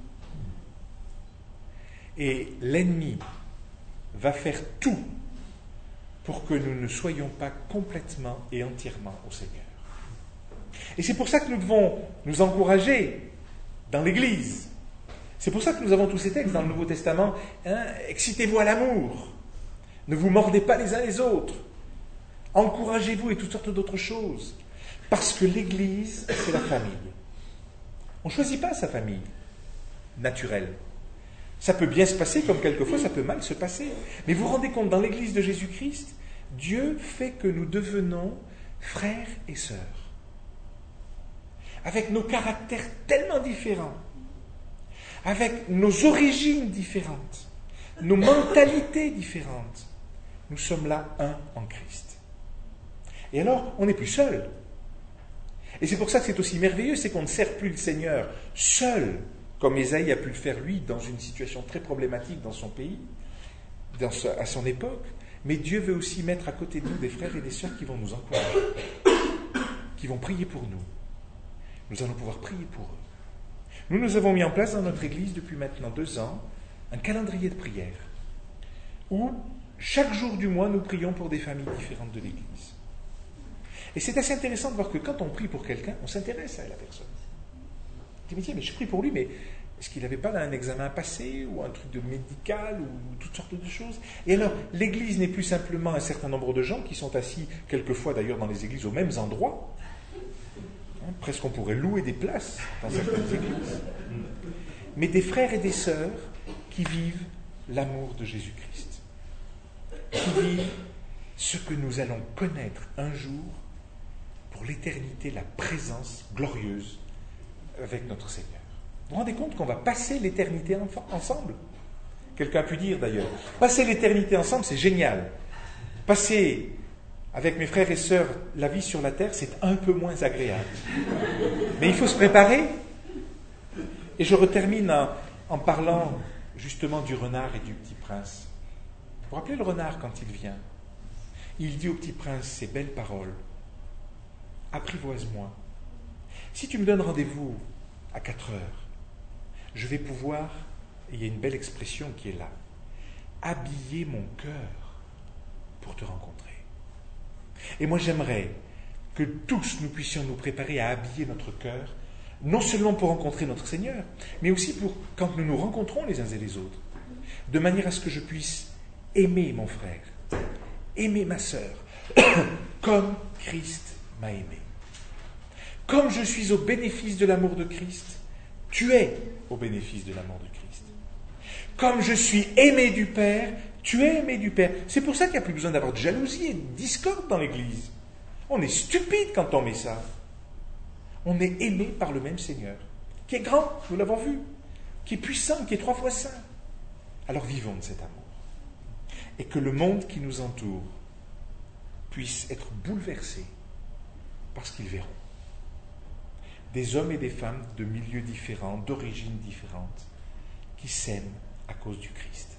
Et l'ennemi va faire tout pour que nous ne soyons pas complètement et entièrement au Seigneur. Et c'est pour ça que nous devons nous encourager dans l'Église. C'est pour ça que nous avons tous ces textes dans le Nouveau Testament. Hein, excitez-vous à l'amour. Ne vous mordez pas les uns les autres. Encouragez-vous et toutes sortes d'autres choses. Parce que l'Église, c'est la famille. On ne choisit pas sa famille naturelle. Ça peut bien se passer, comme quelquefois ça peut mal se passer. Mais vous vous rendez compte, dans l'Église de Jésus-Christ, Dieu fait que nous devenons frères et sœurs. Avec nos caractères tellement différents, avec nos origines différentes, nos mentalités différentes, nous sommes là un en Christ. Et alors, on n'est plus seul. Et c'est pour ça que c'est aussi merveilleux, c'est qu'on ne sert plus le Seigneur seul, comme Ésaïe a pu le faire lui, dans une situation très problématique dans son pays, dans ce, à son époque, mais Dieu veut aussi mettre à côté de nous des frères et des sœurs qui vont nous encourager, qui vont prier pour nous. Nous allons pouvoir prier pour eux. Nous nous avons mis en place dans notre Église depuis maintenant deux ans un calendrier de prière où chaque jour du mois nous prions pour des familles différentes de l'Église. Et c'est assez intéressant de voir que quand on prie pour quelqu'un, on s'intéresse à la personne. On dit, mais tiens, mais je prie pour lui, mais est-ce qu'il n'avait pas un examen à passer ou un truc de médical ou toutes sortes de choses ? Et alors, l'Église n'est plus simplement un certain nombre de gens qui sont assis, quelquefois d'ailleurs dans les églises, aux mêmes endroits. Hein, presque on pourrait louer des places dans certaines églises. Mais des frères et des sœurs qui vivent l'amour de Jésus-Christ. Qui vivent ce que nous allons connaître un jour pour l'éternité, la présence glorieuse avec notre Seigneur. Vous vous rendez compte qu'on va passer l'éternité ensemble ? Quelqu'un a pu dire d'ailleurs, passer l'éternité ensemble, c'est génial. Passer avec mes frères et sœurs la vie sur la terre, c'est un peu moins agréable. Mais il faut se préparer. Et je retermine en, en parlant justement du renard et du petit prince. Vous vous rappelez le renard quand il vient ? Il dit au petit prince ces belles paroles. Apprivoise-moi. Si tu me donnes rendez-vous à quatre heures, je vais pouvoir, et il y a une belle expression qui est là, habiller mon cœur pour te rencontrer. Et moi j'aimerais que tous nous puissions nous préparer à habiller notre cœur, non seulement pour rencontrer notre Seigneur, mais aussi pour quand nous nous rencontrons les uns et les autres, de manière à ce que je puisse aimer mon frère, aimer ma sœur, comme Christ m'a aimé. Comme je suis au bénéfice de l'amour de Christ, tu es au bénéfice de l'amour de Christ. Comme je suis aimé du Père, tu es aimé du Père. C'est pour ça qu'il n'y a plus besoin d'avoir de jalousie et de discorde dans l'Église. On est stupide quand on met ça. On est aimé par le même Seigneur, qui est grand, nous l'avons vu, qui est puissant, qui est trois fois saint. Alors vivons de cet amour. Et que le monde qui nous entoure puisse être bouleversé parce qu'ils verront des hommes et des femmes de milieux différents, d'origines différentes, qui s'aiment à cause du Christ.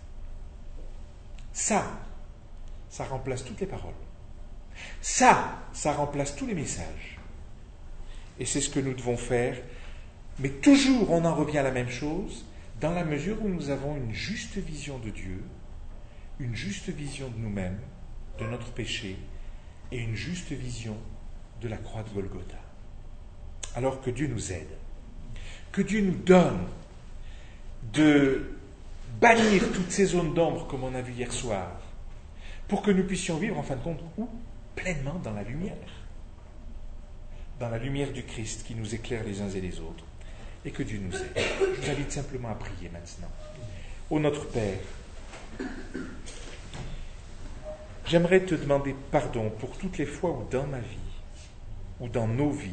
Ça, ça remplace toutes les paroles. Ça, ça remplace tous les messages. Et c'est ce que nous devons faire, Mais toujours on en revient à la même chose, dans la mesure où nous avons une juste vision de Dieu, une juste vision de nous-mêmes, de notre péché, et une juste vision de la croix de Golgotha. Alors que Dieu nous aide, que Dieu nous donne de bannir toutes ces zones d'ombre comme on a vu hier soir, pour que nous puissions vivre en fin de compte où ? Pleinement dans la lumière, dans la lumière du Christ qui nous éclaire les uns et les autres, et que Dieu nous aide. Je vous invite simplement à prier maintenant. Ô notre Père, j'aimerais te demander pardon pour toutes les fois où dans ma vie, ou dans nos vies,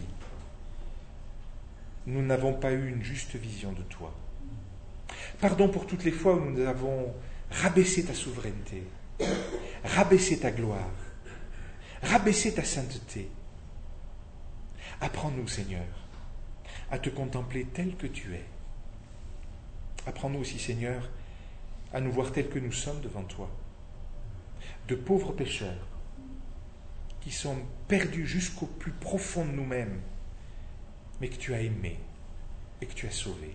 nous n'avons pas eu une juste vision de toi. Pardon pour toutes les fois où nous avons rabaissé ta souveraineté, rabaissé ta gloire, rabaissé ta sainteté. Apprends-nous, Seigneur, à te contempler tel que tu es. Apprends-nous aussi, Seigneur, à nous voir tels que nous sommes devant toi, de pauvres pécheurs qui sont perdus jusqu'au plus profond de nous-mêmes, mais que tu as aimés et que tu as sauvés.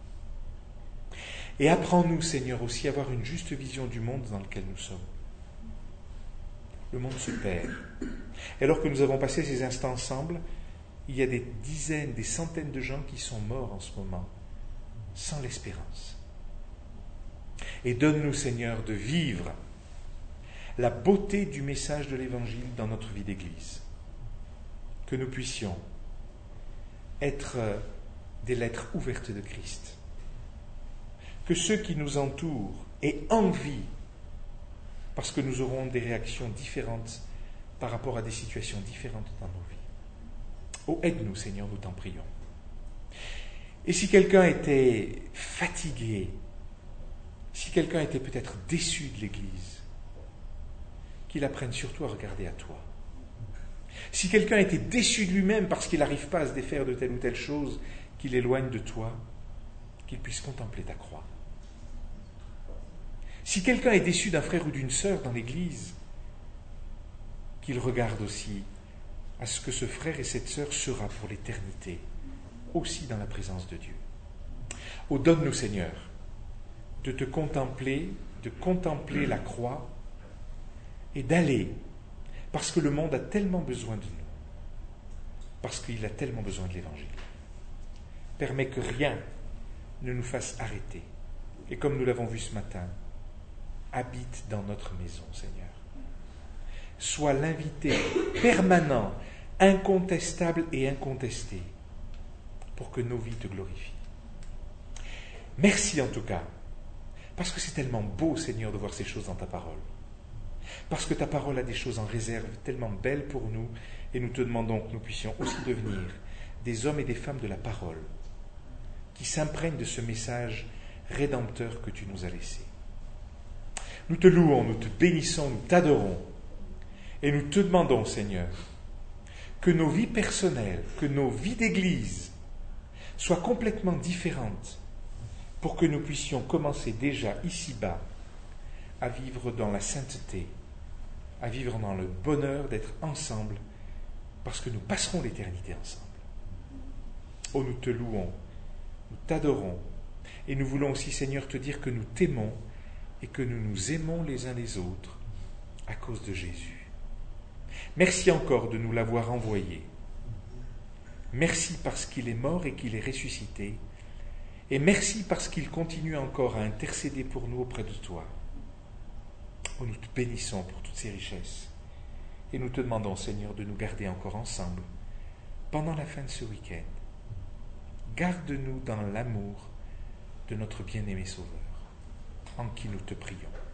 Et apprends-nous, Seigneur, aussi à avoir une juste vision du monde dans lequel nous sommes. Le monde se perd. Et alors que nous avons passé ces instants ensemble, il y a des dizaines, des centaines de gens qui sont morts en ce moment, sans l'espérance. Et donne-nous, Seigneur, de vivre la beauté du message de l'Évangile dans notre vie d'Église. Que nous puissions être des lettres ouvertes de Christ. Que ceux qui nous entourent aient envie, parce que nous aurons des réactions différentes par rapport à des situations différentes dans nos vies. Oh, aide-nous, Seigneur, nous t'en prions. Et si quelqu'un était fatigué, si quelqu'un était peut-être déçu de l'Église, qu'il apprenne surtout à regarder à toi. Si quelqu'un était déçu de lui-même parce qu'il n'arrive pas à se défaire de telle ou telle chose qui l'éloigne de toi, qu'il puisse contempler ta croix. Si quelqu'un est déçu d'un frère ou d'une sœur dans l'Église, qu'il regarde aussi à ce que ce frère et cette sœur sera pour l'éternité, aussi dans la présence de Dieu. Oh, donne-nous, Seigneur, de te contempler, de contempler la croix et d'aller, parce que le monde a tellement besoin de nous, parce qu'il a tellement besoin de l'Évangile. Permets que rien ne nous fasse arrêter. Et comme nous l'avons vu ce matin, habite dans notre maison, Seigneur. Sois l'invité permanent, incontestable et incontesté, pour que nos vies te glorifient. Merci en tout cas, parce que c'est tellement beau, Seigneur, de voir ces choses dans ta parole. Parce que ta parole a des choses en réserve tellement belles pour nous, et nous te demandons que nous puissions aussi devenir des hommes et des femmes de la parole, qui s'imprègnent de ce message rédempteur que tu nous as laissé. Nous te louons, nous te bénissons, nous t'adorons, et nous te demandons, Seigneur, que nos vies personnelles, que nos vies d'église soient complètement différentes, pour que nous puissions commencer déjà ici-bas à vivre dans la sainteté, à vivre dans le bonheur d'être ensemble, parce que nous passerons l'éternité ensemble. Oh, nous te louons, nous t'adorons, et nous voulons aussi, Seigneur, te dire que nous t'aimons et que nous nous aimons les uns les autres à cause de Jésus. Merci encore de nous l'avoir envoyé. Merci parce qu'il est mort et qu'il est ressuscité, et merci parce qu'il continue encore à intercéder pour nous auprès de toi. Oh, nous te bénissons pour toutes ces richesses. Et nous te demandons, Seigneur, de nous garder encore ensemble pendant la fin de ce week-end. Garde-nous dans l'amour de notre bien-aimé Sauveur, en qui nous te prions.